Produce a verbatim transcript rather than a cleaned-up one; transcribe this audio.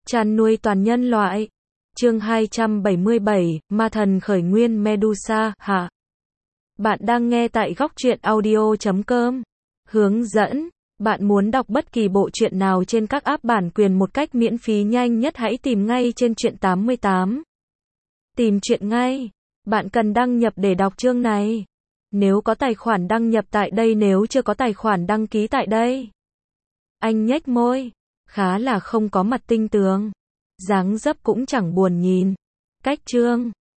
Chăn nuôi toàn nhân loại. Chương hai trăm bảy mươi bảy, Ma thần khởi nguyên Medusa, hạ. Bạn đang nghe tại góc truyện audio chấm com. Hướng dẫn. Bạn muốn đọc bất kỳ bộ truyện nào trên các app bản quyền một cách miễn phí nhanh nhất, hãy tìm ngay trên truyện tám mươi tám. Tìm truyện ngay. Bạn cần đăng nhập để đọc chương này. Nếu có tài khoản đăng nhập tại đây, nếu chưa có tài khoản đăng ký tại đây. Anh nhếch môi. Khá là không có mặt tinh tường. Dáng dấp cũng chẳng buồn nhìn. Cách chương.